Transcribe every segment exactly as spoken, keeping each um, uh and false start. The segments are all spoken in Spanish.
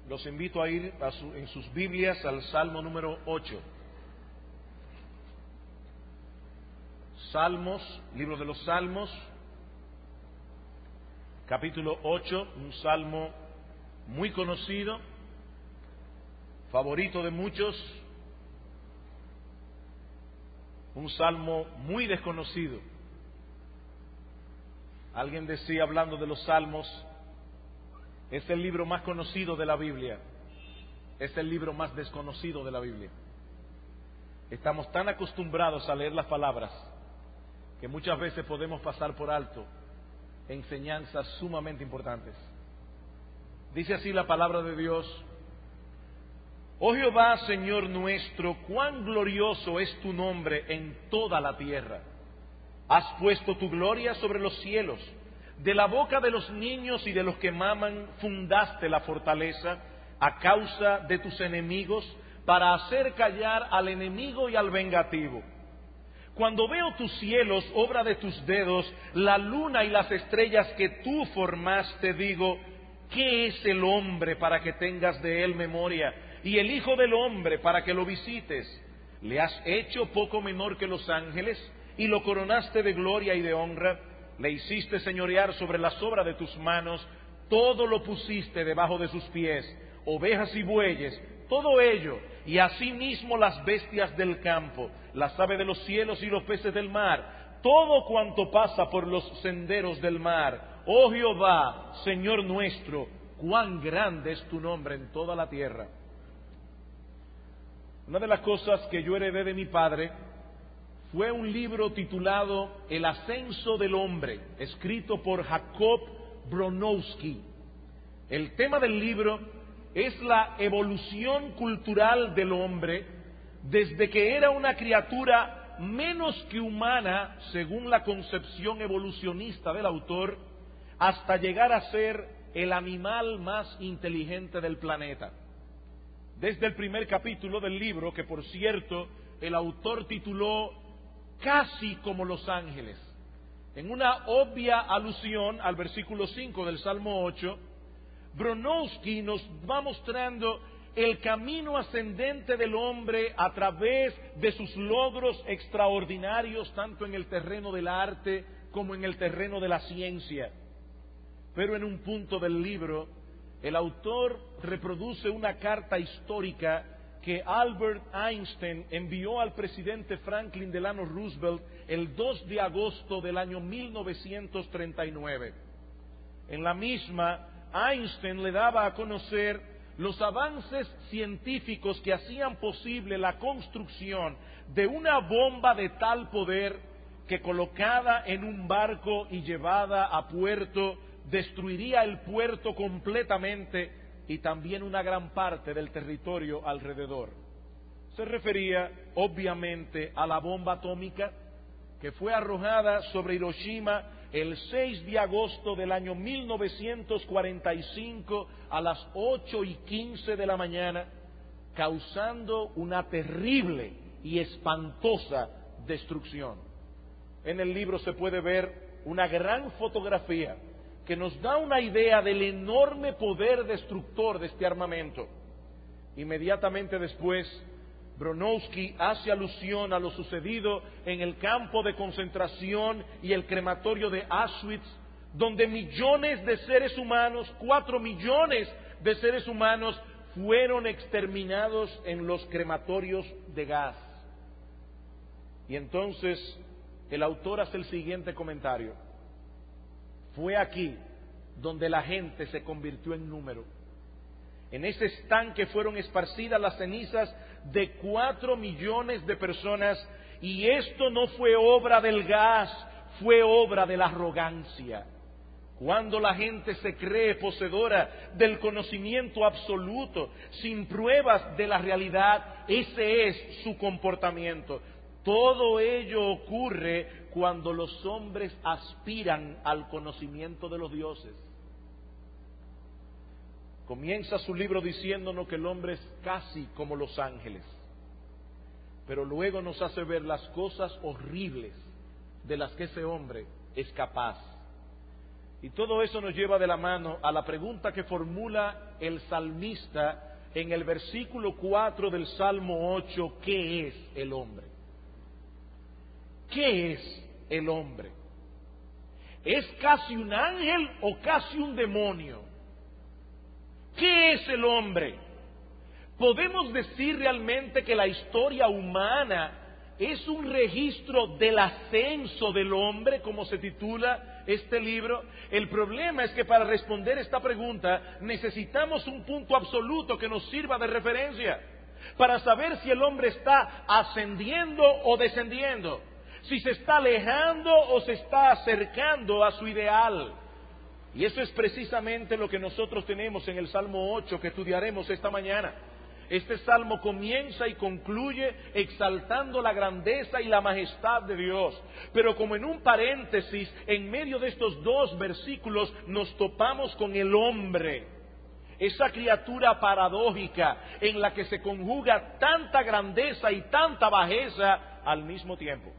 Los invito a ir a su, en sus Biblias al Salmo número ocho. Salmos, libro de los Salmos, capítulo ocho, un salmo muy conocido, favorito de muchos, un salmo muy desconocido. Alguien decía, hablando de los salmos, es el libro más conocido de la Biblia, es el libro más desconocido de la Biblia. Estamos tan acostumbrados a leer las palabras que muchas veces podemos pasar por alto enseñanzas sumamente importantes. Dice así la palabra de Dios: Oh Jehová, Señor nuestro, cuán glorioso es tu nombre en toda la tierra. Has puesto tu gloria sobre los cielos. De la boca de los niños y de los que maman fundaste la fortaleza a causa de tus enemigos, para hacer callar al enemigo y al vengativo. Cuando veo tus cielos, obra de tus dedos, la luna y las estrellas que tú formaste, digo, ¿qué es el hombre para que tengas de él memoria? Y el hijo del hombre para que lo visites. Le has hecho poco menor que los ángeles y lo coronaste de gloria y de honra. Le hiciste señorear sobre las obras de tus manos, todo lo pusiste debajo de sus pies, ovejas y bueyes, todo ello, y asimismo las bestias del campo, las aves de los cielos y los peces del mar, todo cuanto pasa por los senderos del mar. Oh Jehová, Señor nuestro, cuán grande es tu nombre en toda la tierra. Una de las cosas que yo heredé de mi padre fue un libro titulado El ascenso del hombre, escrito por Jacob Bronowski. El tema del libro es la evolución cultural del hombre desde que era una criatura menos que humana, según la concepción evolucionista del autor, hasta llegar a ser el animal más inteligente del planeta. Desde el primer capítulo del libro, que por cierto el autor tituló Casi como los ángeles, en una obvia alusión al versículo cinco del Salmo ocho, Bronowski nos va mostrando el camino ascendente del hombre a través de sus logros extraordinarios, tanto en el terreno del arte como en el terreno de la ciencia. Pero en un punto del libro, el autor reproduce una carta histórica que Albert Einstein envió al presidente Franklin Delano Roosevelt el dos de agosto del año mil novecientos treinta y nueve. En la misma, Einstein le daba a conocer los avances científicos que hacían posible la construcción de una bomba de tal poder que, colocada en un barco y llevada a puerto, destruiría el puerto completamente y también una gran parte del territorio alrededor. Se refería, obviamente, a la bomba atómica que fue arrojada sobre Hiroshima el seis de agosto del año mil novecientos cuarenta y cinco a las ocho y quince de la mañana, causando una terrible y espantosa destrucción. En el libro se puede ver una gran fotografía que nos da una idea del enorme poder destructor de este armamento. Inmediatamente después, Bronowski hace alusión a lo sucedido en el campo de concentración y el crematorio de Auschwitz, donde millones de seres humanos, cuatro millones de seres humanos, fueron exterminados en los crematorios de gas. Y entonces el autor hace el siguiente comentario: fue aquí donde la gente se convirtió en número. En ese estanque fueron esparcidas las cenizas de cuatro millones de personas, y esto no fue obra del gas, fue obra de la arrogancia. Cuando la gente se cree poseedora del conocimiento absoluto, sin pruebas de la realidad, ese es su comportamiento. Todo ello ocurre cuando los hombres aspiran al conocimiento de los dioses. Comienza su libro diciéndonos que el hombre es casi como los ángeles, pero luego nos hace ver las cosas horribles de las que ese hombre es capaz. Y todo eso nos lleva de la mano a la pregunta que formula el salmista en el versículo cuatro del Salmo ocho: ¿qué es el hombre? ¿Qué es el hombre? ¿Es casi un ángel o casi un demonio? ¿Qué es el hombre? ¿Podemos decir realmente que la historia humana es un registro del ascenso del hombre, como se titula este libro? El problema es que para responder esta pregunta necesitamos un punto absoluto que nos sirva de referencia para saber si el hombre está ascendiendo o descendiendo, si se está alejando o se está acercando a su ideal. Y eso es precisamente lo que nosotros tenemos en el Salmo ocho que estudiaremos esta mañana. Este salmo comienza y concluye exaltando la grandeza y la majestad de Dios. Pero como en un paréntesis, en medio de estos dos versículos nos topamos con el hombre, esa criatura paradójica en la que se conjuga tanta grandeza y tanta bajeza al mismo tiempo.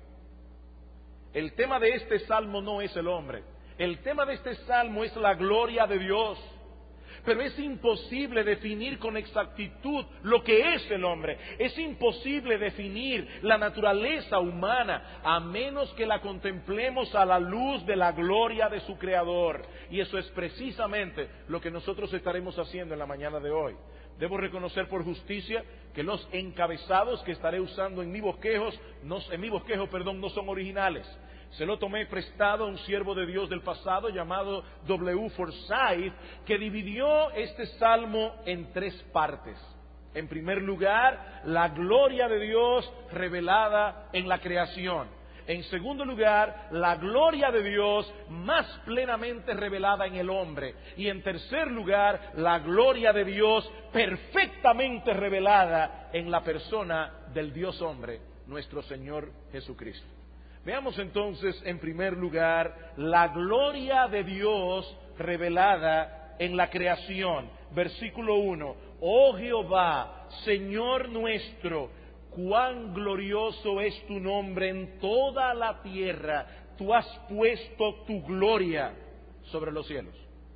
El tema de este salmo no es el hombre. El tema de este salmo es la gloria de Dios. Pero es imposible definir con exactitud lo que es el hombre. Es imposible definir la naturaleza humana a menos que la contemplemos a la luz de la gloria de su Creador. Y eso es precisamente lo que nosotros estaremos haciendo en la mañana de hoy. Debo reconocer por justicia que los encabezados que estaré usando en mi bosquejo, no, en mi bosquejo, perdón, no son originales. Se lo tomé prestado a un siervo de Dios del pasado llamado W. Forsyth, que dividió este salmo en tres partes. En primer lugar, la gloria de Dios revelada en la creación. En segundo lugar, la gloria de Dios más plenamente revelada en el hombre. Y en tercer lugar, la gloria de Dios perfectamente revelada en la persona del Dios hombre, nuestro Señor Jesucristo. Veamos entonces, en primer lugar, la gloria de Dios revelada en la creación. Versículo uno: Oh Jehová, Señor nuestro, cuán glorioso es tu nombre en toda la tierra. Tú has puesto tu gloria sobre los cielos.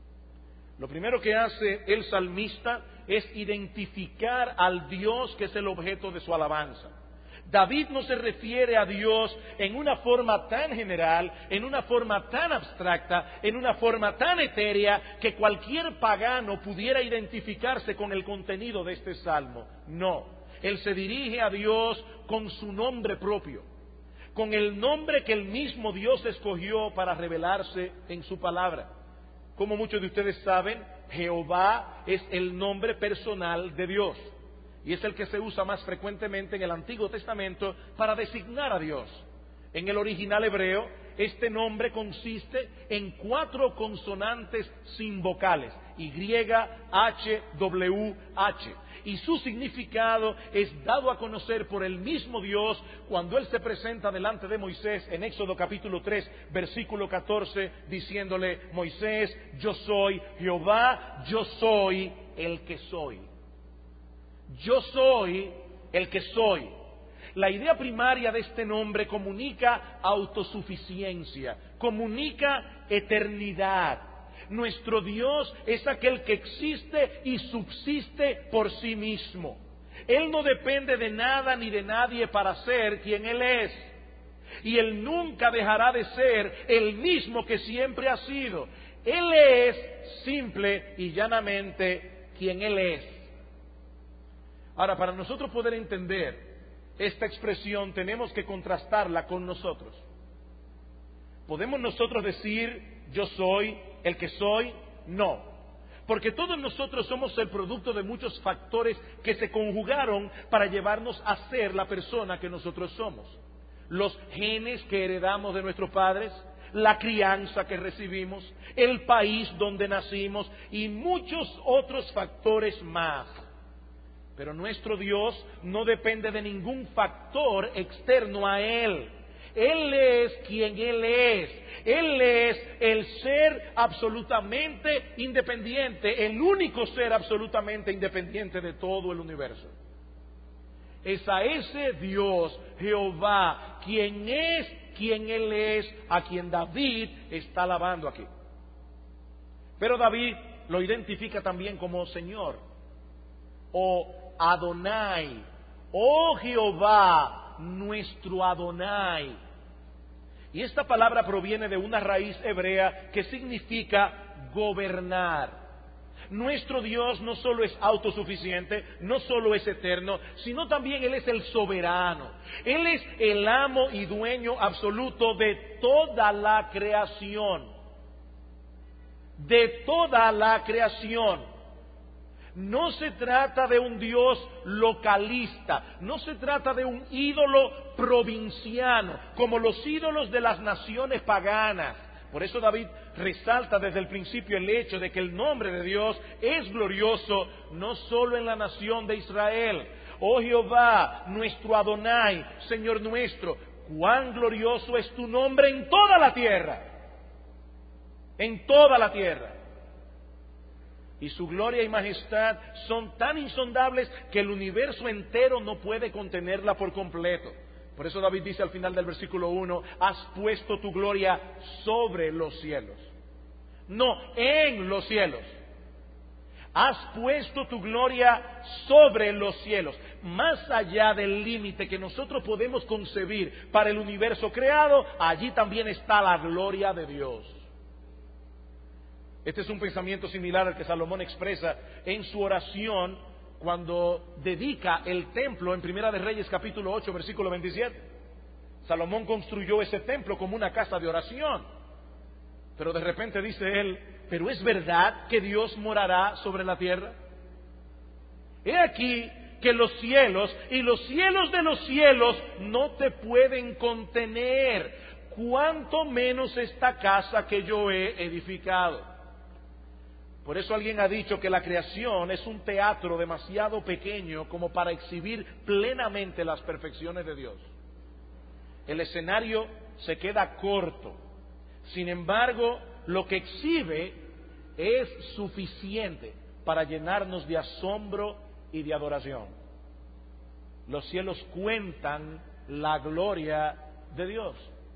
Lo primero que hace el salmista es identificar al Dios que es el objeto de su alabanza. David no se refiere a Dios en una forma tan general, en una forma tan abstracta, en una forma tan etérea, que cualquier pagano pudiera identificarse con el contenido de este salmo. No, él se dirige a Dios con su nombre propio, con el nombre que el mismo Dios escogió para revelarse en su palabra. Como muchos de ustedes saben, Jehová es el nombre personal de Dios. Y es el que se usa más frecuentemente en el Antiguo Testamento para designar a Dios. En el original hebreo, este nombre consiste en cuatro consonantes sin vocales: Y, H, W, H. Y su significado es dado a conocer por el mismo Dios cuando Él se presenta delante de Moisés en Éxodo capítulo tres, versículo catorce, diciéndole: Moisés, yo soy Jehová, yo soy el que soy. Yo soy el que soy. La idea primaria de este nombre comunica autosuficiencia, comunica eternidad. Nuestro Dios es aquel que existe y subsiste por sí mismo. Él no depende de nada ni de nadie para ser quien Él es. Y Él nunca dejará de ser el mismo que siempre ha sido. Él es simple y llanamente quien Él es. Ahora, para nosotros poder entender esta expresión, tenemos que contrastarla con nosotros. ¿Podemos nosotros decir, yo soy el que soy? No, porque todos nosotros somos el producto de muchos factores que se conjugaron para llevarnos a ser la persona que nosotros somos. Los genes que heredamos de nuestros padres, la crianza que recibimos, el país donde nacimos y muchos otros factores más. Pero nuestro Dios no depende de ningún factor externo a Él. Él es quien Él es. Él es el ser absolutamente independiente, el único ser absolutamente independiente de todo el universo. Es a ese Dios, Jehová, quien es quien Él es, a quien David está alabando aquí. Pero David lo identifica también como Señor, o Adonai, oh Jehová, nuestro Adonai. Y esta palabra proviene de una raíz hebrea que significa gobernar. Nuestro Dios no solo es autosuficiente, no solo es eterno, sino también Él es el soberano. Él es el amo y dueño absoluto de toda la creación. De toda la creación. No se trata de un Dios localista, no se trata de un ídolo provinciano, como los ídolos de las naciones paganas. Por eso David resalta desde el principio el hecho de que el nombre de Dios es glorioso no solo en la nación de Israel. Oh Jehová, nuestro Adonai, Señor nuestro, cuán glorioso es tu nombre en toda la tierra. En toda la tierra. Y su gloria y majestad son tan insondables que el universo entero no puede contenerla por completo. Por eso David dice al final del versículo uno, has puesto tu gloria sobre los cielos. No, en los cielos. Has puesto tu gloria sobre los cielos. Más allá del límite que nosotros podemos concebir para el universo creado, allí también está la gloria de Dios. Este es un pensamiento similar al que Salomón expresa en su oración cuando dedica el templo en Primera de Reyes capítulo ocho versículo veintisiete. Salomón construyó ese templo como una casa de oración. Pero de repente dice él, ¿pero es verdad que Dios morará sobre la tierra? He aquí que los cielos y los cielos de los cielos no te pueden contener, cuanto menos esta casa que yo he edificado. Por eso alguien ha dicho que la creación es un teatro demasiado pequeño como para exhibir plenamente las perfecciones de Dios. El escenario se queda corto. Sin embargo, lo que exhibe es suficiente para llenarnos de asombro y de adoración. Los cielos cuentan la gloria de Dios.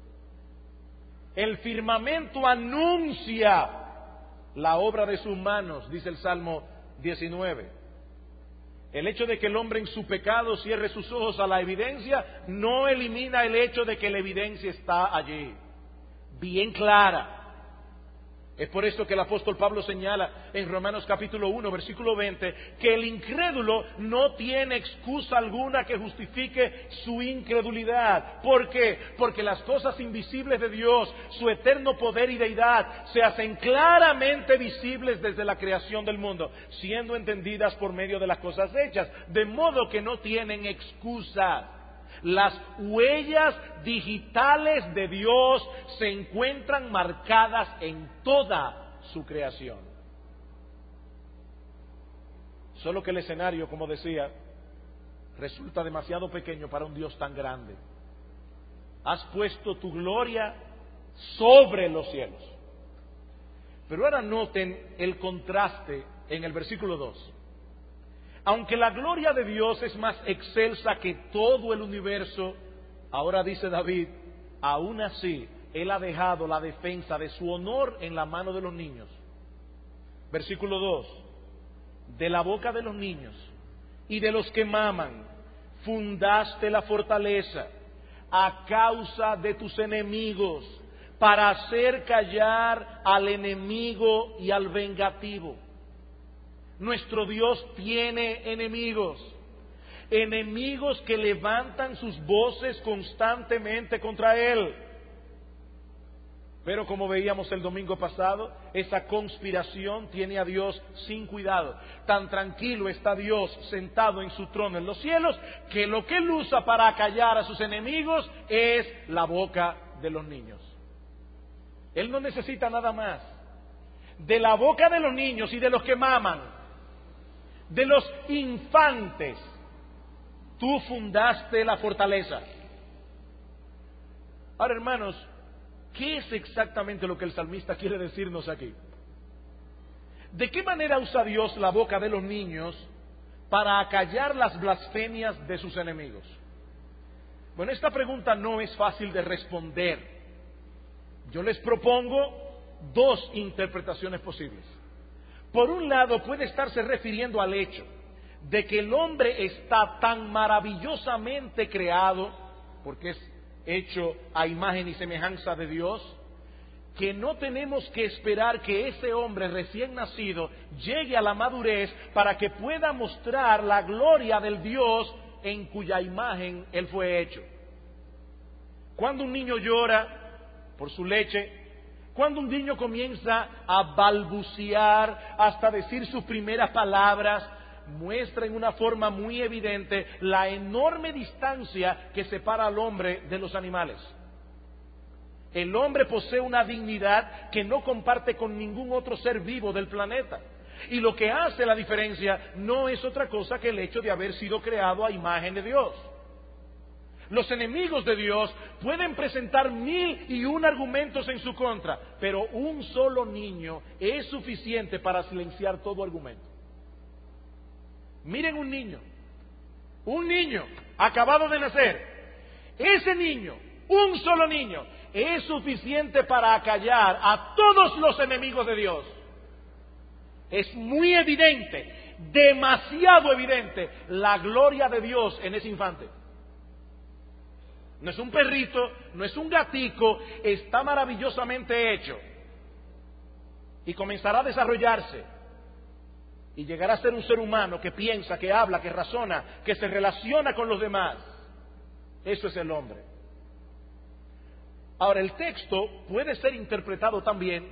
El firmamento anuncia la obra de sus manos, dice el Salmo diecinueve. El hecho de que el hombre en su pecado cierre sus ojos a la evidencia no elimina el hecho de que la evidencia está allí, bien clara. Es por eso que el apóstol Pablo señala en Romanos capítulo uno, versículo veinte, que el incrédulo no tiene excusa alguna que justifique su incredulidad. ¿Por qué? Porque las cosas invisibles de Dios, su eterno poder y deidad, se hacen claramente visibles desde la creación del mundo, siendo entendidas por medio de las cosas hechas, de modo que no tienen excusa. Las huellas digitales de Dios se encuentran marcadas en toda su creación. Solo que el escenario, como decía, resulta demasiado pequeño para un Dios tan grande. Has puesto tu gloria sobre los cielos. Pero ahora noten el contraste en el versículo dos. Aunque la gloria de Dios es más excelsa que todo el universo, ahora dice David, aún así Él ha dejado la defensa de su honor en la mano de los niños. Versículo dos, de la boca de los niños y de los que maman, fundaste la fortaleza a causa de tus enemigos, para hacer callar al enemigo y al vengativo. Nuestro Dios tiene enemigos, enemigos que levantan sus voces constantemente contra Él. Pero como veíamos el domingo pasado, esa conspiración tiene a Dios sin cuidado. Tan tranquilo está Dios sentado en su trono en los cielos, que lo que Él usa para acallar a sus enemigos es la boca de los niños. Él no necesita nada más. De la boca de los niños y de los que maman, de los infantes, tú fundaste la fortaleza. Ahora, hermanos, ¿qué es exactamente lo que el salmista quiere decirnos aquí? ¿De qué manera usa Dios la boca de los niños para acallar las blasfemias de sus enemigos? Bueno, esta pregunta no es fácil de responder. Yo les propongo dos interpretaciones posibles. Por un lado, puede estarse refiriendo al hecho de que el hombre está tan maravillosamente creado, porque es hecho a imagen y semejanza de Dios, que no tenemos que esperar que ese hombre recién nacido llegue a la madurez para que pueda mostrar la gloria del Dios en cuya imagen él fue hecho. Cuando un niño llora por su leche, cuando un niño comienza a balbucear hasta decir sus primeras palabras, muestra en una forma muy evidente la enorme distancia que separa al hombre de los animales. El hombre posee una dignidad que no comparte con ningún otro ser vivo del planeta. Y lo que hace la diferencia no es otra cosa que el hecho de haber sido creado a imagen de Dios. Los enemigos de Dios pueden presentar mil y un argumentos en su contra, pero un solo niño es suficiente para silenciar todo argumento. Miren un niño, un niño acabado de nacer. Ese niño, un solo niño, es suficiente para acallar a todos los enemigos de Dios. Es muy evidente, demasiado evidente, la gloria de Dios en ese infante. No es un perrito, no es un gatico, está maravillosamente hecho. Y comenzará a desarrollarse. Y llegará a ser un ser humano que piensa, que habla, que razona, que se relaciona con los demás. Eso es el hombre. Ahora, el texto puede ser interpretado también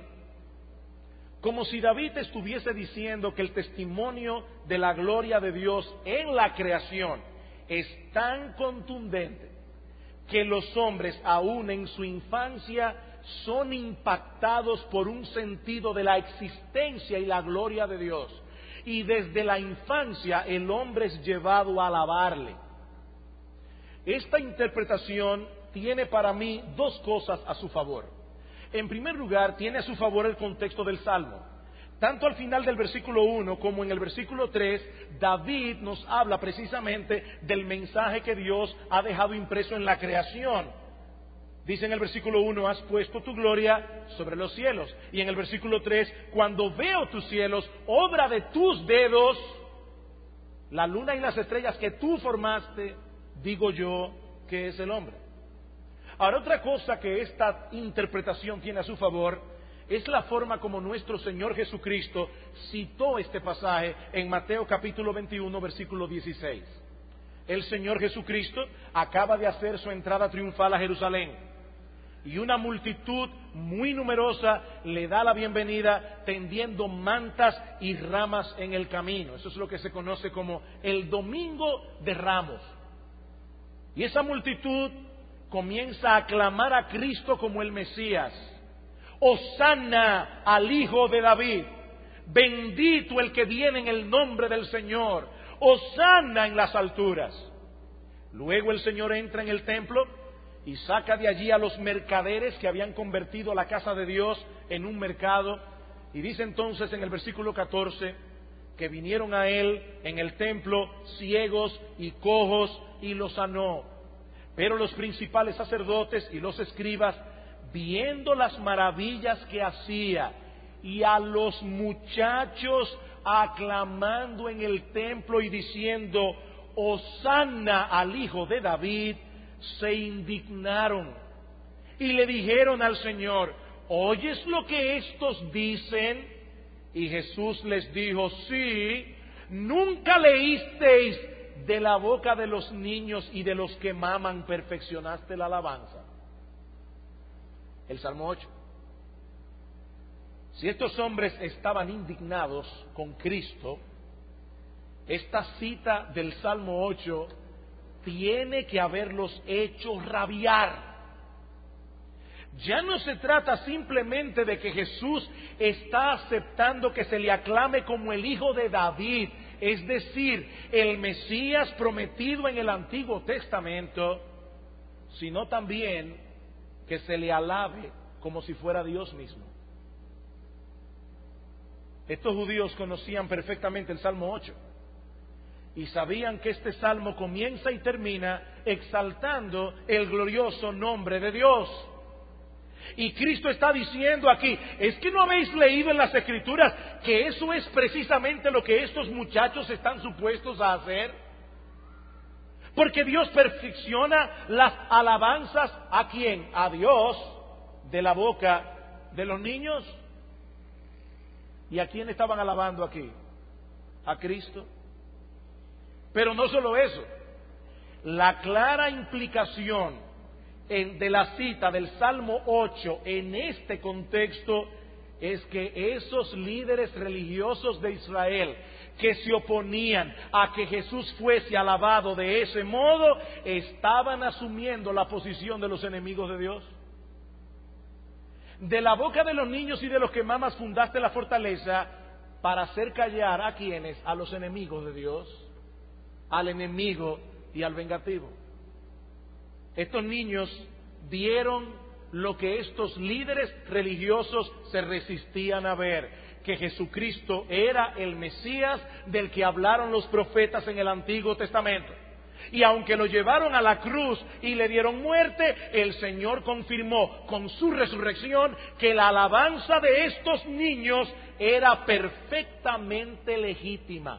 como si David estuviese diciendo que el testimonio de la gloria de Dios en la creación es tan contundente que los hombres, aún en su infancia, son impactados por un sentido de la existencia y la gloria de Dios. Y desde la infancia el hombre es llevado a alabarle. Esta interpretación tiene para mí dos cosas a su favor. En primer lugar, tiene a su favor el contexto del Salmo. Tanto al final del versículo uno como en el versículo tres, David nos habla precisamente del mensaje que Dios ha dejado impreso en la creación. Dice en el versículo uno, has puesto tu gloria sobre los cielos. Y en el versículo tres, cuando veo tus cielos, obra de tus dedos, la luna y las estrellas que tú formaste, digo yo que es el hombre. Ahora, otra cosa que esta interpretación tiene a su favor es la forma como nuestro Señor Jesucristo citó este pasaje en Mateo capítulo veintiuno, versículo dieciséis. El Señor Jesucristo acaba de hacer su entrada triunfal a Jerusalén y una multitud muy numerosa le da la bienvenida tendiendo mantas y ramas en el camino. Eso es lo que se conoce como el Domingo de Ramos. Y esa multitud comienza a aclamar a Cristo como el Mesías. Hosanna al Hijo de David. Bendito el que viene en el nombre del Señor. Hosanna en las alturas. Luego el Señor entra en el templo y saca de allí a los mercaderes que habían convertido la casa de Dios en un mercado. Y dice entonces en el versículo catorce que vinieron a él en el templo ciegos y cojos y los sanó. Pero los principales sacerdotes y los escribas, viendo las maravillas que hacía y a los muchachos aclamando en el templo y diciendo Hosanna al Hijo de David, se indignaron y le dijeron al Señor, ¿oyes lo que estos dicen? Y Jesús les dijo, sí, nunca leísteis de la boca de los niños y de los que maman perfeccionaste la alabanza. El Salmo ocho. Si estos hombres estaban indignados con Cristo, esta cita del Salmo ocho tiene que haberlos hecho rabiar. Ya no se trata simplemente de que Jesús está aceptando que se le aclame como el Hijo de David, es decir, el Mesías prometido en el Antiguo Testamento, sino también que se le alabe como si fuera Dios mismo. Estos judíos conocían perfectamente el Salmo ocho y sabían que este salmo comienza y termina exaltando el glorioso nombre de Dios. Y Cristo está diciendo aquí, ¿es que no habéis leído en las Escrituras que eso es precisamente lo que estos muchachos están supuestos a hacer? Porque Dios perfecciona las alabanzas ¿a quién? A Dios, de la boca de los niños. ¿Y a quién estaban alabando aquí? A Cristo. Pero no solo eso, la clara implicación en, de la cita del Salmo ocho en este contexto es que esos líderes religiosos de Israel que se oponían a que Jesús fuese alabado de ese modo, estaban asumiendo la posición de los enemigos de Dios. De la boca de los niños y de los que mamas fundaste la fortaleza para hacer callar a quienes, a los enemigos de Dios, al enemigo y al vengativo. Estos niños vieron lo que estos líderes religiosos se resistían a ver, que Jesucristo era el Mesías del que hablaron los profetas en el Antiguo Testamento. Y aunque lo llevaron a la cruz y le dieron muerte, el Señor confirmó con su resurrección que la alabanza de estos niños era perfectamente legítima.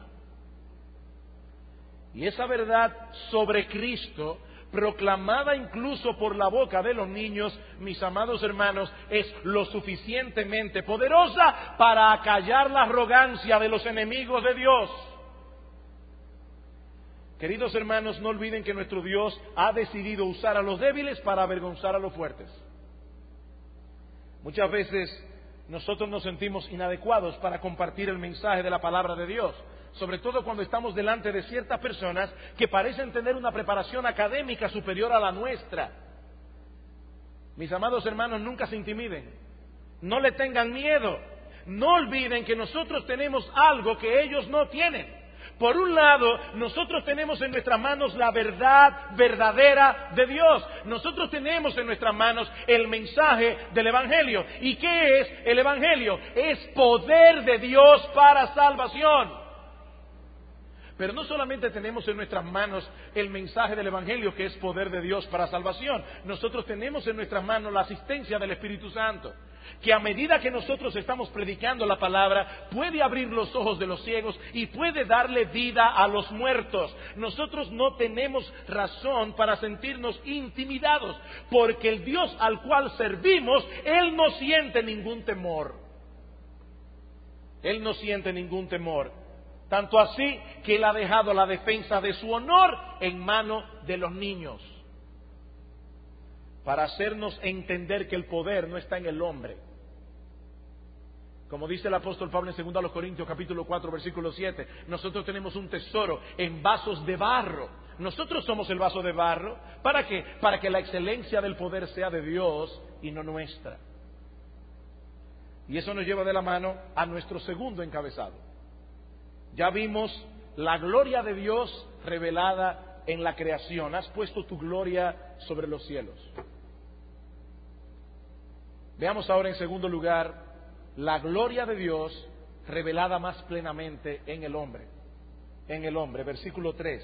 Y esa verdad sobre Cristo, proclamada incluso por la boca de los niños, mis amados hermanos, es lo suficientemente poderosa para acallar la arrogancia de los enemigos de Dios. Queridos hermanos, no olviden que nuestro Dios ha decidido usar a los débiles para avergonzar a los fuertes. Muchas veces nosotros nos sentimos inadecuados para compartir el mensaje de la palabra de Dios, sobre todo cuando estamos delante de ciertas personas que parecen tener una preparación académica superior a la nuestra. Mis amados hermanos, nunca se intimiden, no le tengan miedo, no olviden que nosotros tenemos algo que ellos no tienen. Por un lado, nosotros tenemos en nuestras manos la verdad verdadera de Dios. Nosotros tenemos en nuestras manos el mensaje del Evangelio. ¿Y qué es el Evangelio? Es poder de Dios para salvación. Pero no solamente tenemos en nuestras manos el mensaje del Evangelio, que es poder de Dios para salvación. Nosotros tenemos en nuestras manos la asistencia del Espíritu Santo, que a medida que nosotros estamos predicando la palabra, puede abrir los ojos de los ciegos y puede darle vida a los muertos. Nosotros no tenemos razón para sentirnos intimidados, porque el Dios al cual servimos, Él no siente ningún temor. Él no siente ningún temor. Tanto así que Él ha dejado la defensa de su honor en manos de los niños, para hacernos entender que el poder no está en el hombre. Como dice el apóstol Pablo en segunda a los Corintios capítulo cuatro versículo siete, nosotros tenemos un tesoro en vasos de barro. Nosotros somos el vaso de barro. ¿Para qué? Para que la excelencia del poder sea de Dios y no nuestra. Y eso nos lleva de la mano a nuestro segundo encabezado. Ya vimos la gloria de Dios revelada en la creación. Has puesto tu gloria sobre los cielos. Veamos ahora en segundo lugar la gloria de Dios revelada más plenamente en el hombre. En el hombre, versículo tres.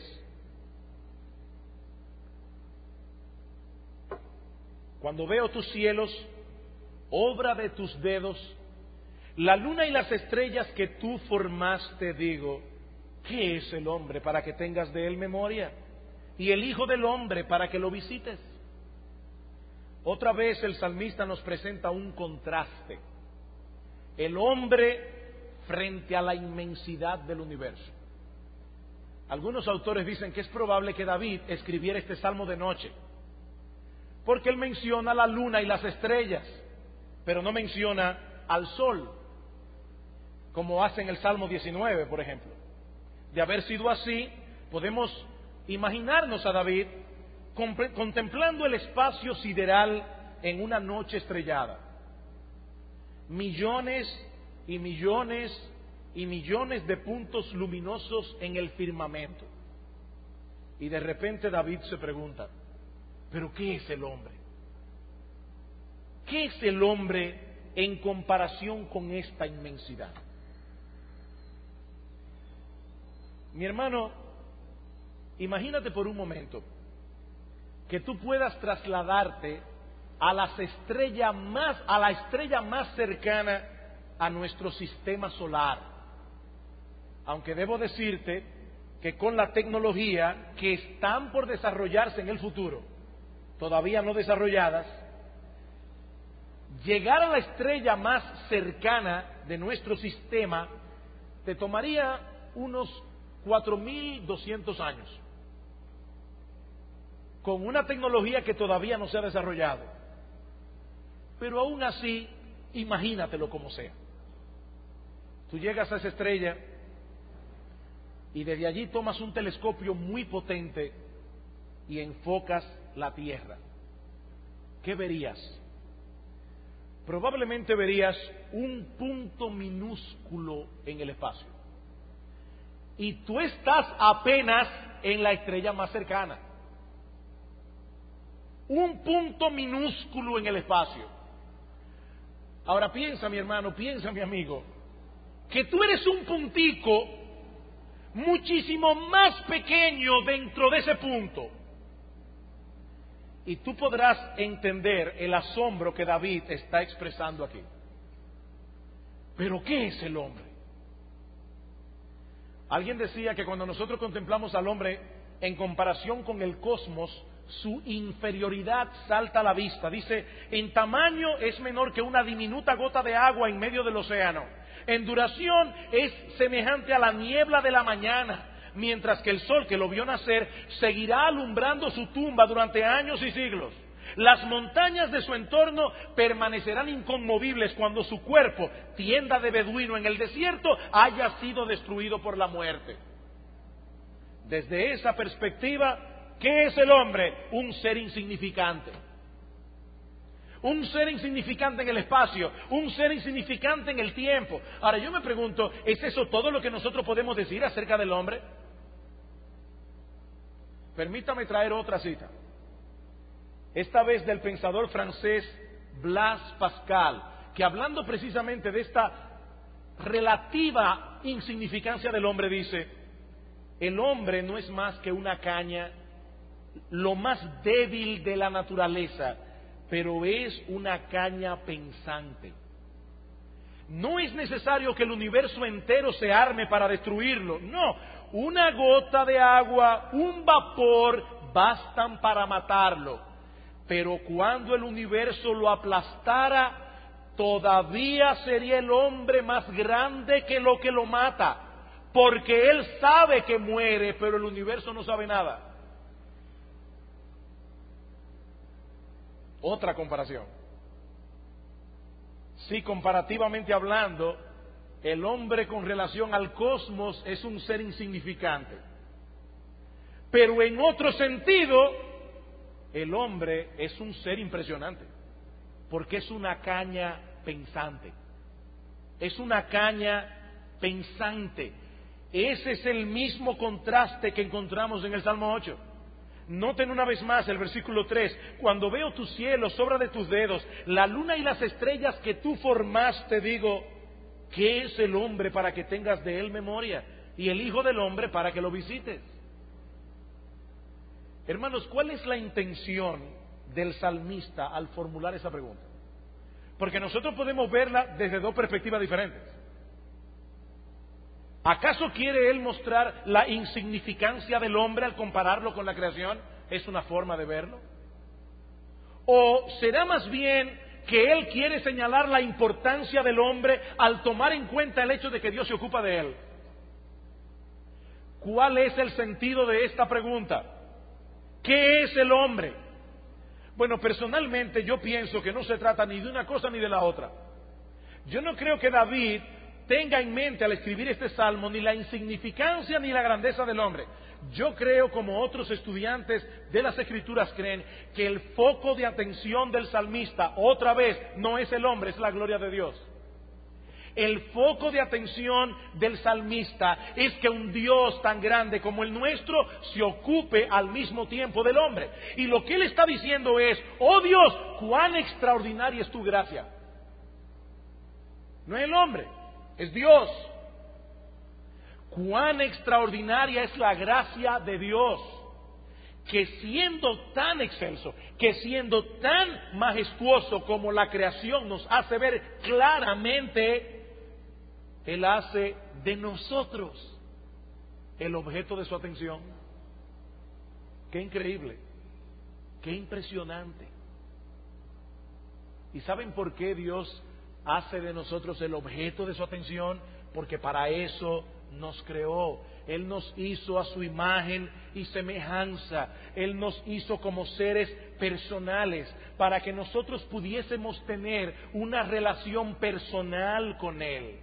Cuando veo tus cielos, obra de tus dedos, la luna y las estrellas que tú formaste, digo, ¿qué es el hombre para que tengas de él memoria? Y el hijo del hombre para que lo visites. Otra vez el salmista nos presenta un contraste. El hombre frente a la inmensidad del universo. Algunos autores dicen que es probable que David escribiera este salmo de noche, porque él menciona la luna y las estrellas, pero no menciona al sol, como hace en el Salmo diecinueve, por ejemplo. De haber sido así, podemos imaginarnos a David contemplando el espacio sideral en una noche estrellada. Millones y millones y millones de puntos luminosos en el firmamento. Y de repente David se pregunta, ¿pero qué es el hombre? ¿Qué es el hombre en comparación con esta inmensidad? Mi hermano, imagínate por un momento que tú puedas trasladarte a las estrellas más, a la estrella más cercana a nuestro sistema solar. Aunque debo decirte que con la tecnología que están por desarrollarse en el futuro, todavía no desarrolladas, llegar a la estrella más cercana de nuestro sistema te tomaría unos cuatro mil doscientos años, con una tecnología que todavía no se ha desarrollado. Pero aún así, imagínatelo como sea. Tú llegas a esa estrella y desde allí tomas un telescopio muy potente y enfocas la Tierra. ¿Qué verías? Probablemente verías un punto minúsculo en el espacio. Y tú estás apenas en la estrella más cercana. Un punto minúsculo en el espacio. Ahora piensa, mi hermano, piensa, mi amigo, que tú eres un puntico muchísimo más pequeño dentro de ese punto. Y tú podrás entender el asombro que David está expresando aquí. ¿Pero qué es el hombre? Alguien decía que cuando nosotros contemplamos al hombre en comparación con el cosmos, su inferioridad salta a la vista. Dice, en tamaño es menor que una diminuta gota de agua en medio del océano. En duración es semejante a la niebla de la mañana, mientras que el sol que lo vio nacer seguirá alumbrando su tumba durante años y siglos. Las montañas de su entorno permanecerán inconmovibles cuando su cuerpo, tienda de beduino en el desierto, haya sido destruido por la muerte. Desde esa perspectiva, ¿qué es el hombre? Un ser insignificante. Un ser insignificante en el espacio, un ser insignificante en el tiempo. Ahora yo me pregunto, ¿es eso todo lo que nosotros podemos decir acerca del hombre? Permítame traer otra cita. Esta vez del pensador francés Blaise Pascal, que hablando precisamente de esta relativa insignificancia del hombre dice, el hombre no es más que una caña, lo más débil de la naturaleza, pero es una caña pensante. No es necesario que el universo entero se arme para destruirlo, no, una gota de agua, un vapor bastan para matarlo. Pero cuando el universo lo aplastara, todavía sería el hombre más grande que lo que lo mata, porque él sabe que muere, pero el universo no sabe nada. Otra comparación. Si comparativamente hablando, el hombre con relación al cosmos es un ser insignificante, pero en otro sentido, el hombre es un ser impresionante, porque es una caña pensante. Es una caña pensante. Ese es el mismo contraste que encontramos en el Salmo ocho. Noten una vez más el versículo tres. Cuando veo tus cielos, obra de tus dedos, la luna y las estrellas que tú formaste, digo, ¿qué es el hombre para que tengas de él memoria? Y el hijo del hombre para que lo visites. Hermanos, ¿cuál es la intención del salmista al formular esa pregunta? Porque nosotros podemos verla desde dos perspectivas diferentes. ¿Acaso quiere él mostrar la insignificancia del hombre al compararlo con la creación? ¿Es una forma de verlo? ¿O será más bien que él quiere señalar la importancia del hombre al tomar en cuenta el hecho de que Dios se ocupa de él? ¿Cuál es el sentido de esta pregunta? ¿Qué es el hombre? Bueno, personalmente yo pienso que no se trata ni de una cosa ni de la otra. Yo no creo que David tenga en mente al escribir este salmo ni la insignificancia ni la grandeza del hombre. Yo creo, como otros estudiantes de las Escrituras creen, que el foco de atención del salmista, otra vez, no es el hombre, es la gloria de Dios. El foco de atención del salmista es que un Dios tan grande como el nuestro se ocupe al mismo tiempo del hombre. Y lo que él está diciendo es, oh Dios, cuán extraordinaria es tu gracia. No es el hombre, es Dios. Cuán extraordinaria es la gracia de Dios, que siendo tan excelso, que siendo tan majestuoso como la creación nos hace ver claramente, Él hace de nosotros el objeto de su atención. Qué increíble, qué impresionante. ¿Y saben por qué Dios hace de nosotros el objeto de su atención? Porque para eso nos creó. Él nos hizo a su imagen y semejanza. Él nos hizo como seres personales para que nosotros pudiésemos tener una relación personal con Él.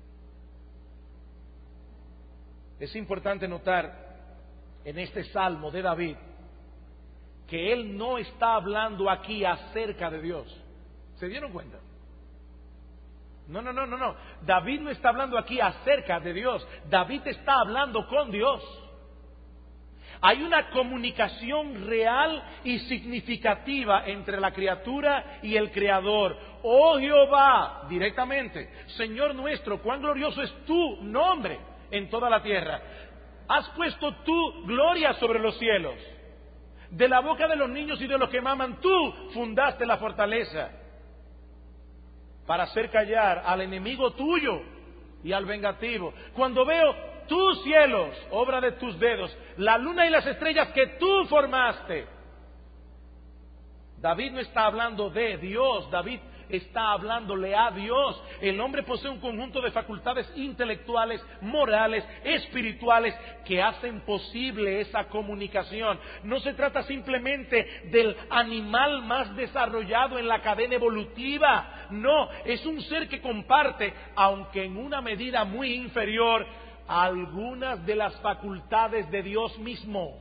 Es importante notar en este salmo de David que él no está hablando aquí acerca de Dios. ¿Se dieron cuenta? No, no, no, no, no. David no está hablando aquí acerca de Dios. David está hablando con Dios. Hay una comunicación real y significativa entre la criatura y el Creador. Oh Jehová, directamente, Señor nuestro, cuán glorioso es tu nombre en toda la tierra. Has puesto tu gloria sobre los cielos. De la boca de los niños y de los que maman, tú fundaste la fortaleza para hacer callar al enemigo tuyo y al vengativo. Cuando veo tus cielos, obra de tus dedos, la luna y las estrellas que tú formaste. David no está hablando de Dios, David está hablándole a Dios. El hombre posee un conjunto de facultades intelectuales, morales, espirituales que hacen posible esa comunicación. No se trata simplemente del animal más desarrollado en la cadena evolutiva. No, es un ser que comparte, aunque en una medida muy inferior, algunas de las facultades de Dios mismo.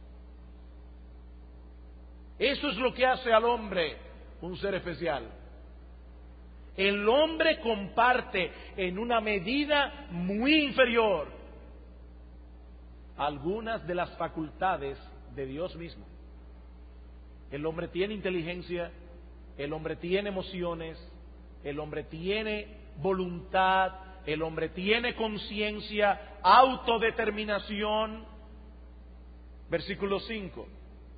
Eso es lo que hace al hombre un ser especial. El hombre comparte en una medida muy inferior algunas de las facultades de Dios mismo. El hombre tiene inteligencia, el hombre tiene emociones, el hombre tiene voluntad, el hombre tiene conciencia, autodeterminación. Versículo cinco.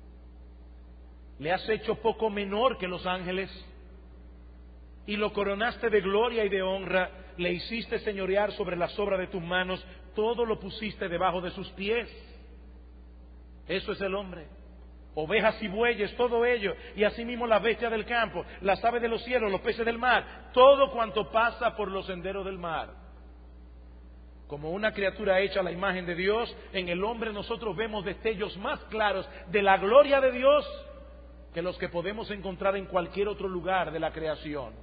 Le has hecho poco menor que los ángeles y lo coronaste de gloria y de honra, le hiciste señorear sobre las obras de tus manos, todo lo pusiste debajo de sus pies. Eso es el hombre. Ovejas y bueyes, todo ello, y asimismo las bestias del campo, las aves de los cielos, los peces del mar, todo cuanto pasa por los senderos del mar. Como una criatura hecha a la imagen de Dios, en el hombre nosotros vemos destellos más claros de la gloria de Dios que los que podemos encontrar en cualquier otro lugar de la creación.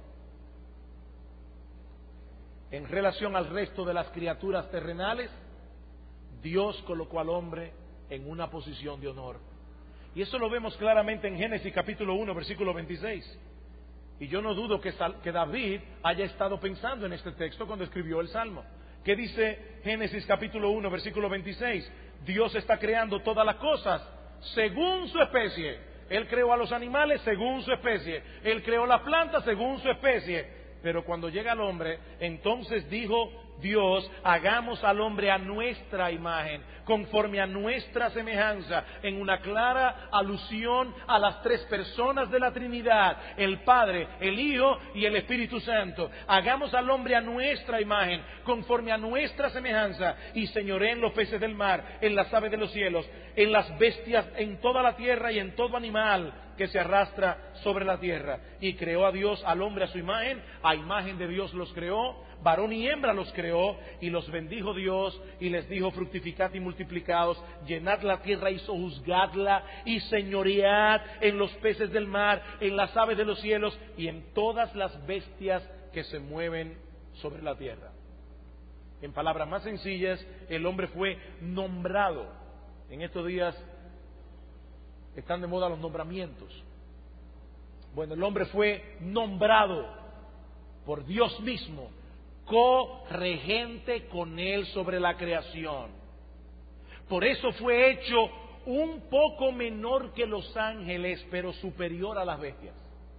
En relación al resto de las criaturas terrenales, Dios colocó al hombre en una posición de honor. Y eso lo vemos claramente en Génesis capítulo uno, versículo veintiséis. Y yo no dudo que, que David haya estado pensando en este texto cuando escribió el Salmo. ¿Qué dice Génesis capítulo uno, versículo veintiséis? Dios está creando todas las cosas según su especie. Él creó a los animales según su especie. Él creó las plantas según su especie. Pero cuando llega el hombre, entonces dijo Dios, hagamos al hombre a nuestra imagen, conforme a nuestra semejanza, en una clara alusión a las tres personas de la Trinidad, el Padre, el Hijo y el Espíritu Santo. Hagamos al hombre a nuestra imagen, conforme a nuestra semejanza, y señoree en los peces del mar, en las aves de los cielos, en las bestias, en toda la tierra y en todo animal que se arrastra sobre la tierra. Y creó a Dios al hombre a su imagen, a imagen de Dios los creó, varón y hembra los creó, y los bendijo Dios, y les dijo, fructificad y multiplicaos, llenad la tierra y sojuzgadla, y señoread en los peces del mar, en las aves de los cielos, y en todas las bestias que se mueven sobre la tierra. En palabras más sencillas, el hombre fue nombrado. En estos días están de moda los nombramientos. Bueno, el hombre fue nombrado por Dios mismo, co-regente con él sobre la creación. Por eso fue hecho un poco menor que los ángeles, pero superior a las bestias.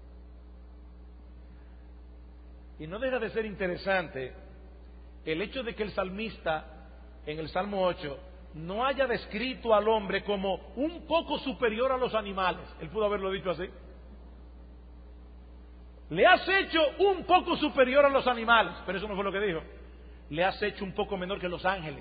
Y no deja de ser interesante el hecho de que el salmista, en el Salmo ocho, no haya descrito al hombre como un poco superior a los animales. Él pudo haberlo dicho así. Le has hecho un poco superior a los animales, pero eso no fue lo que dijo. Le has hecho un poco menor que los ángeles.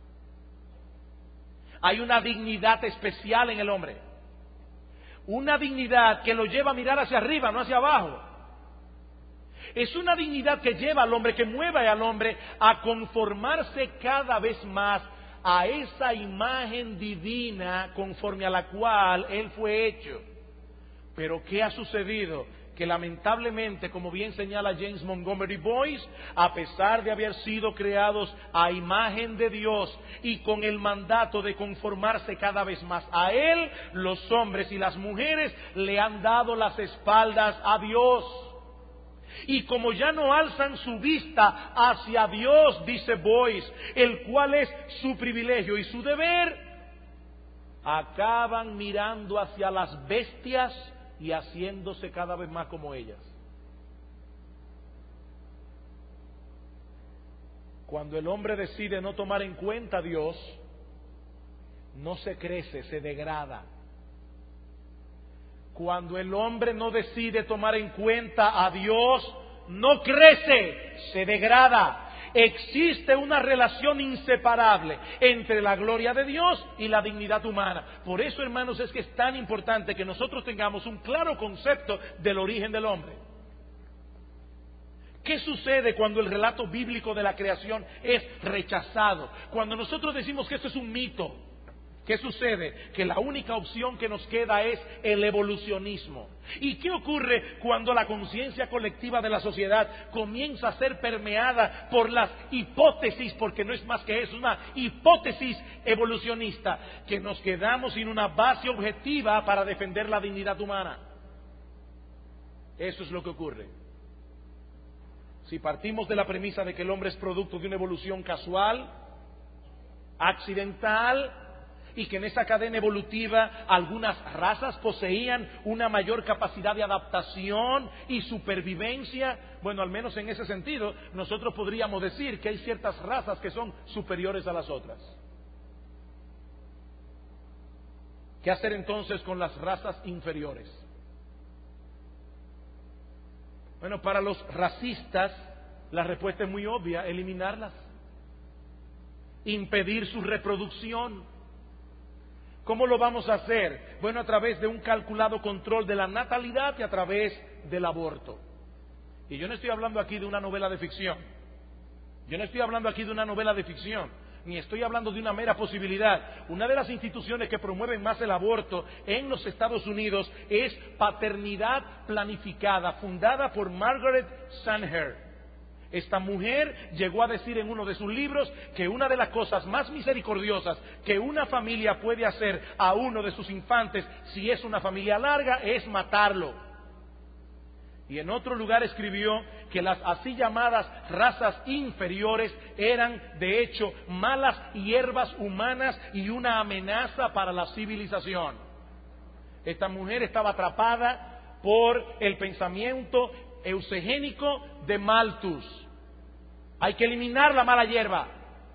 Hay una dignidad especial en el hombre. Una dignidad que lo lleva a mirar hacia arriba, no hacia abajo. Es una dignidad que lleva al hombre, que mueve al hombre a conformarse cada vez más a esa imagen divina conforme a la cual él fue hecho. Pero ¿qué ha sucedido? Que lamentablemente, como bien señala James Montgomery Boyce, a pesar de haber sido creados a imagen de Dios y con el mandato de conformarse cada vez más a Él, los hombres y las mujeres le han dado las espaldas a Dios. Y como ya no alzan su vista hacia Dios, dice Boyce, el cual es su privilegio y su deber, acaban mirando hacia las bestias y haciéndose cada vez más como ellas. Cuando el hombre decide no tomar en cuenta a Dios, no se crece, se degrada. Cuando el hombre no decide tomar en cuenta a Dios, no crece, se degrada. Existe una relación inseparable entre la gloria de Dios y la dignidad humana. Por eso, hermanos, es que es tan importante que nosotros tengamos un claro concepto del origen del hombre. ¿Qué sucede cuando el relato bíblico de la creación es rechazado? Cuando nosotros decimos que esto es un mito, ¿qué sucede? Que la única opción que nos queda es el evolucionismo. ¿Y qué ocurre cuando la conciencia colectiva de la sociedad comienza a ser permeada por las hipótesis, porque no es más que eso, una hipótesis evolucionista, que nos quedamos sin una base objetiva para defender la dignidad humana? Eso es lo que ocurre. Si partimos de la premisa de que el hombre es producto de una evolución casual, accidental, y que en esa cadena evolutiva algunas razas poseían una mayor capacidad de adaptación y supervivencia, bueno, al menos en ese sentido, nosotros podríamos decir que hay ciertas razas que son superiores a las otras. ¿Qué hacer entonces con las razas inferiores? Bueno, para los racistas la respuesta es muy obvia: eliminarlas, impedir su reproducción. ¿Cómo lo vamos a hacer? Bueno, a través de un calculado control de la natalidad y a través del aborto. Y yo no estoy hablando aquí de una novela de ficción. Yo no estoy hablando aquí de una novela de ficción, ni estoy hablando de una mera posibilidad. Una de las instituciones que promueven más el aborto en los Estados Unidos es Paternidad Planificada, fundada por Margaret Sanger. Esta mujer llegó a decir en uno de sus libros que una de las cosas más misericordiosas que una familia puede hacer a uno de sus infantes, si es una familia larga, es matarlo. Y en otro lugar escribió que las así llamadas razas inferiores eran de hecho malas hierbas humanas y una amenaza para la civilización. Esta mujer estaba atrapada por el pensamiento eugénico de Malthus. Hay que eliminar la mala hierba.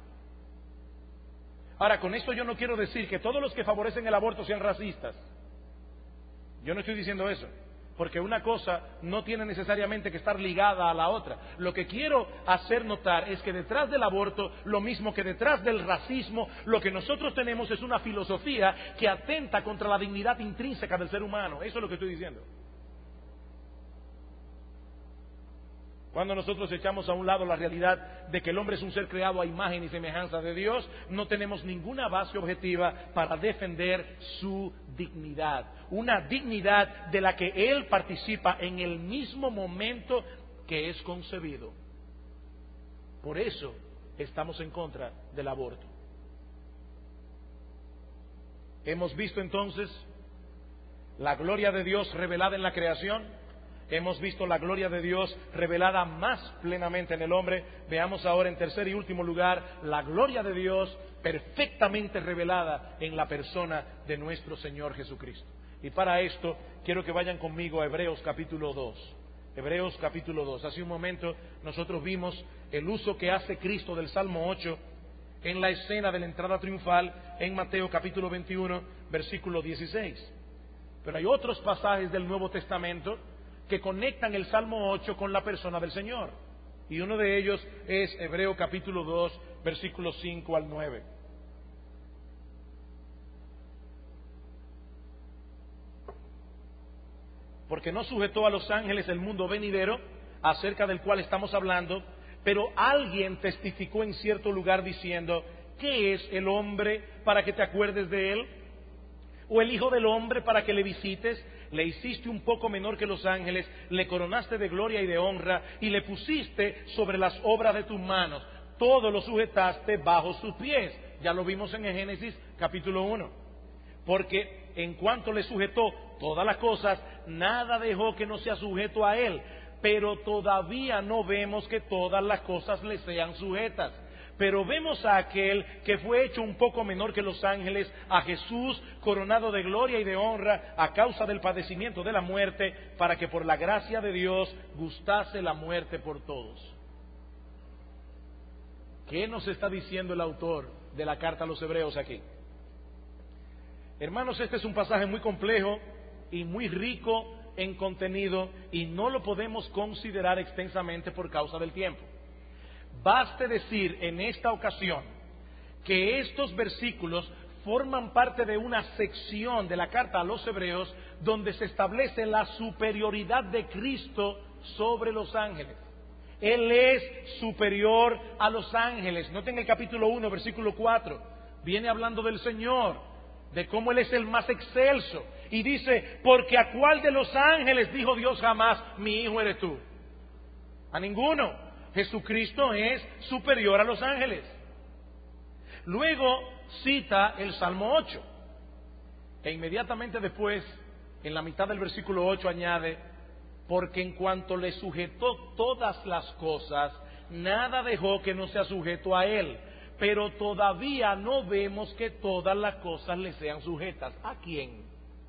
Ahora, con esto yo no quiero decir que todos los que favorecen el aborto sean racistas. Yo no estoy diciendo eso, porque una cosa no tiene necesariamente que estar ligada a la otra. Lo que quiero hacer notar es que detrás del aborto, lo mismo que detrás del racismo, lo que nosotros tenemos es una filosofía que atenta contra la dignidad intrínseca del ser humano. Eso es lo que estoy diciendo. Cuando nosotros echamos a un lado la realidad de que el hombre es un ser creado a imagen y semejanza de Dios, no tenemos ninguna base objetiva para defender su dignidad. Una dignidad de la que Él participa en el mismo momento que es concebido. Por eso estamos en contra del aborto. Hemos visto entonces la gloria de Dios revelada en la creación. Hemos visto la gloria de Dios revelada más plenamente en el hombre. Veamos ahora en tercer y último lugar la gloria de Dios perfectamente revelada en la persona de nuestro Señor Jesucristo. Y para esto quiero que vayan conmigo a Hebreos capítulo dos. Hebreos capítulo dos. Hace un momento nosotros vimos el uso que hace Cristo del Salmo ocho en la escena de la entrada triunfal en Mateo capítulo veintiuno, versículo dieciséis. Pero hay otros pasajes del Nuevo Testamento que conectan el Salmo ocho con la persona del Señor. Y uno de ellos es Hebreo capítulo dos, versículos cinco al nueve. Porque no sujetó a los ángeles el mundo venidero, acerca del cual estamos hablando, pero alguien testificó en cierto lugar diciendo: ¿qué es el hombre para que te acuerdes de él? ¿O el hijo del hombre para que le visites? Le hiciste un poco menor que los ángeles, le coronaste de gloria y de honra, y le pusiste sobre las obras de tus manos. Todo lo sujetaste bajo sus pies. Ya lo vimos en el Génesis capítulo uno. Porque en cuanto le sujetó todas las cosas, nada dejó que no sea sujeto a él. Pero todavía no vemos que todas las cosas le sean sujetas. Pero vemos a aquel que fue hecho un poco menor que los ángeles, a Jesús, coronado de gloria y de honra a causa del padecimiento de la muerte, para que por la gracia de Dios gustase la muerte por todos. ¿Qué nos está diciendo el autor de la carta a los Hebreos aquí? Hermanos, este es un pasaje muy complejo y muy rico en contenido, y no lo podemos considerar extensamente por causa del tiempo. Baste decir en esta ocasión que estos versículos forman parte de una sección de la carta a los Hebreos donde se establece la superioridad de Cristo sobre los ángeles. Él es superior a los ángeles. Noten el capítulo uno, versículo cuatro. Viene hablando del Señor, de cómo Él es el más excelso. Y dice: porque a cuál de los ángeles dijo Dios jamás: mi hijo eres tú. A ninguno. Jesucristo es superior a los ángeles. Luego cita el Salmo ocho. E inmediatamente después, en la mitad del versículo ocho, añade: porque en cuanto le sujetó todas las cosas, nada dejó que no sea sujeto a él. Pero todavía no vemos que todas las cosas le sean sujetas. ¿A quién?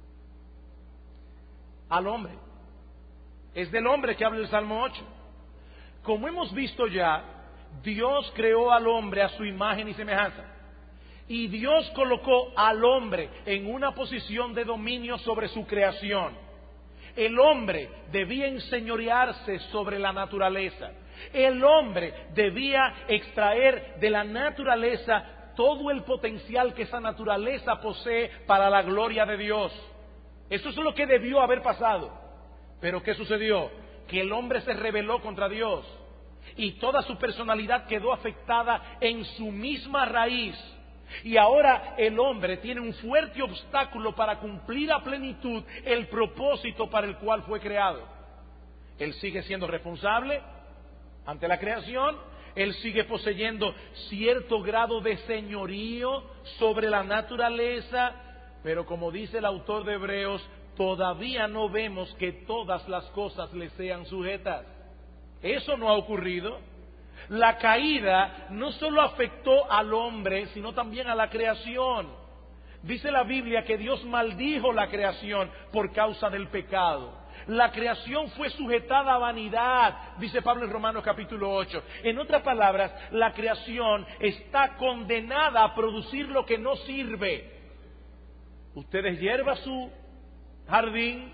Al hombre. Es del hombre que habla el Salmo ocho. Como hemos visto ya, Dios creó al hombre a su imagen y semejanza. Y Dios colocó al hombre en una posición de dominio sobre su creación. El hombre debía enseñorearse sobre la naturaleza. El hombre debía extraer de la naturaleza todo el potencial que esa naturaleza posee para la gloria de Dios. Eso es lo que debió haber pasado. Pero ¿qué sucedió? Que el hombre se rebeló contra Dios y toda su personalidad quedó afectada en su misma raíz. Y ahora el hombre tiene un fuerte obstáculo para cumplir a plenitud el propósito para el cual fue creado. Él sigue siendo responsable ante la creación, él sigue poseyendo cierto grado de señorío sobre la naturaleza, pero como dice el autor de Hebreos, todavía no vemos que todas las cosas le sean sujetas. Eso no ha ocurrido. La caída no solo afectó al hombre, sino también a la creación. Dice la Biblia que Dios maldijo la creación por causa del pecado. La creación fue sujetada a vanidad, dice Pablo en Romanos capítulo ocho. En otras palabras, la creación está condenada a producir lo que no sirve. Usted hierva su jardín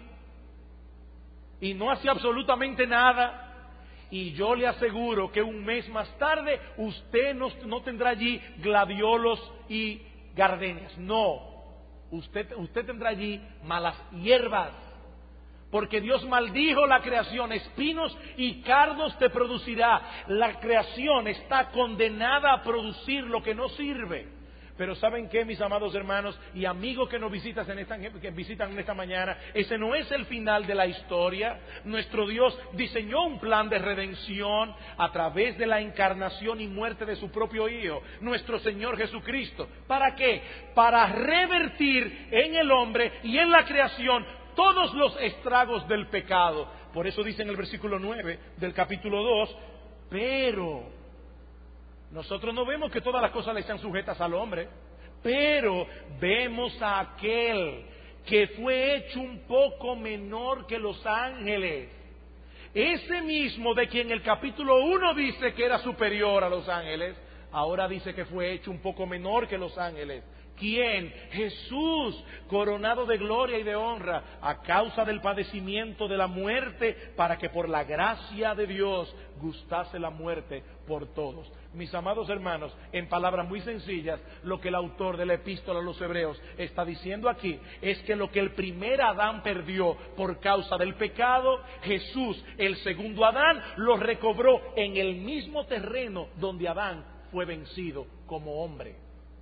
y no hace absolutamente nada, y yo le aseguro que un mes más tarde usted no, no tendrá allí gladiolos y gardenias. No, usted, usted tendrá allí malas hierbas, porque Dios maldijo la creación: espinos y cardos te producirá. La creación está condenada a producir lo que no sirve. Pero ¿saben qué, mis amados hermanos y amigos que nos visitan en esta, que visitan en esta mañana? Ese no es el final de la historia. Nuestro Dios diseñó un plan de redención a través de la encarnación y muerte de su propio Hijo, nuestro Señor Jesucristo. ¿Para qué? Para revertir en el hombre y en la creación todos los estragos del pecado. Por eso dice en el versículo nueve del capítulo dos, pero nosotros no vemos que todas las cosas le sean sujetas al hombre, pero vemos a aquel que fue hecho un poco menor que los ángeles. Ese mismo de quien el capítulo uno dice que era superior a los ángeles, ahora dice que fue hecho un poco menor que los ángeles. ¿Quién? Jesús, coronado de gloria y de honra a causa del padecimiento de la muerte, para que por la gracia de Dios gustase la muerte por todos. Mis amados hermanos, en palabras muy sencillas, lo que el autor de la epístola a los Hebreos está diciendo aquí es que lo que el primer Adán perdió por causa del pecado, Jesús, el segundo Adán, lo recobró en el mismo terreno donde Adán fue vencido como hombre.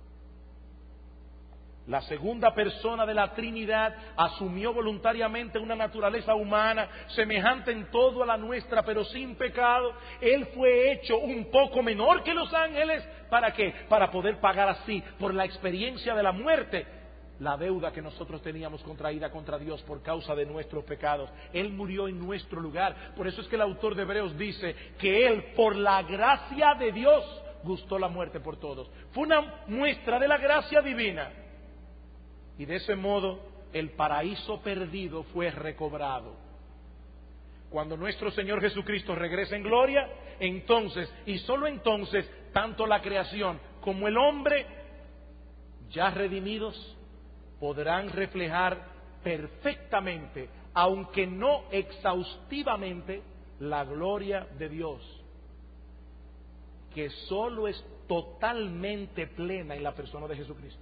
La segunda persona de la Trinidad asumió voluntariamente una naturaleza humana semejante en todo a la nuestra, pero sin pecado. Él fue hecho un poco menor que los ángeles. ¿Para qué? Para poder pagar así, por la experiencia de la muerte, la deuda que nosotros teníamos contraída contra Dios por causa de nuestros pecados. Él murió en nuestro lugar. Por eso es que el autor de Hebreos dice que Él, por la gracia de Dios, gustó la muerte por todos. Fue una muestra de la gracia divina. Y de ese modo el paraíso perdido fue recobrado. Cuando nuestro Señor Jesucristo regrese en gloria, entonces, y solo entonces, tanto la creación como el hombre, ya redimidos, podrán reflejar perfectamente, aunque no exhaustivamente, la gloria de Dios, que solo es totalmente plena en la persona de Jesucristo.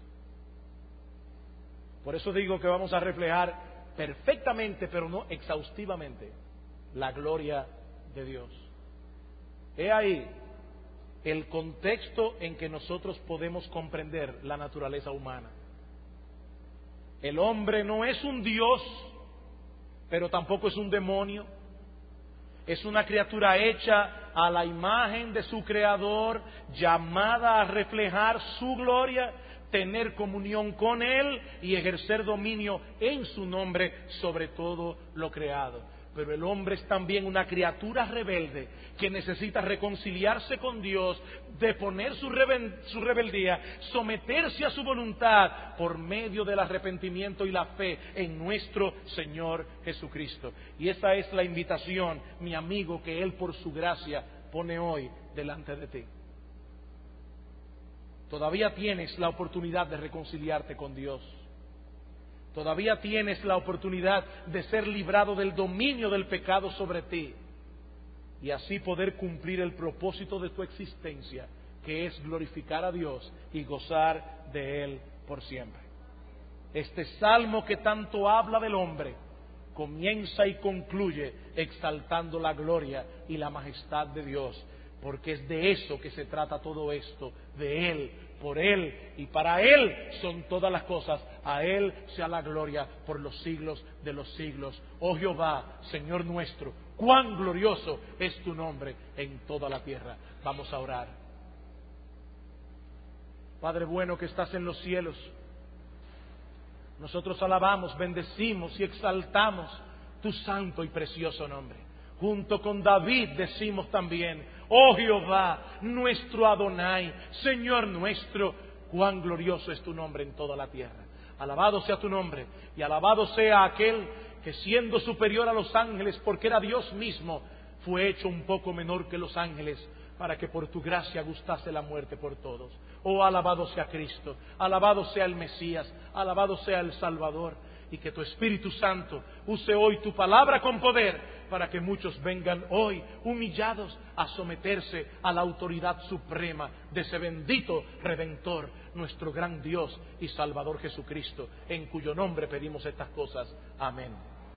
Por eso digo que vamos a reflejar perfectamente, pero no exhaustivamente, la gloria de Dios. He ahí el contexto en que nosotros podemos comprender la naturaleza humana. El hombre no es un Dios, pero tampoco es un demonio. Es una criatura hecha a la imagen de su Creador, llamada a reflejar su gloria, tener comunión con Él y ejercer dominio en su nombre sobre todo lo creado. Pero el hombre es también una criatura rebelde que necesita reconciliarse con Dios, deponer su, rebel- su rebeldía, someterse a su voluntad por medio del arrepentimiento y la fe en nuestro Señor Jesucristo. Y esa es la invitación, mi amigo, que Él por su gracia pone hoy delante de ti. Todavía tienes la oportunidad de reconciliarte con Dios. Todavía tienes la oportunidad de ser librado del dominio del pecado sobre ti y así poder cumplir el propósito de tu existencia, que es glorificar a Dios y gozar de Él por siempre. Este salmo que tanto habla del hombre comienza y concluye exaltando la gloria y la majestad de Dios, porque es de eso que se trata todo esto, de Él, por Él y para Él son todas las cosas. A Él sea la gloria por los siglos de los siglos. Oh Jehová, Señor nuestro, cuán glorioso es tu nombre en toda la tierra. Vamos a orar. Padre bueno que estás en los cielos, nosotros alabamos, bendecimos y exaltamos tu santo y precioso nombre. Junto con David decimos también: oh Jehová, nuestro Adonai, Señor nuestro, cuán glorioso es tu nombre en toda la tierra. Alabado sea tu nombre y alabado sea aquel que, siendo superior a los ángeles, porque era Dios mismo, fue hecho un poco menor que los ángeles, para que por tu gracia gustase la muerte por todos. Oh, alabado sea Cristo, alabado sea el Mesías, alabado sea el Salvador. Y que tu Espíritu Santo use hoy tu palabra con poder, para que muchos vengan hoy humillados a someterse a la autoridad suprema de ese bendito Redentor, nuestro gran Dios y Salvador Jesucristo, en cuyo nombre pedimos estas cosas. Amén.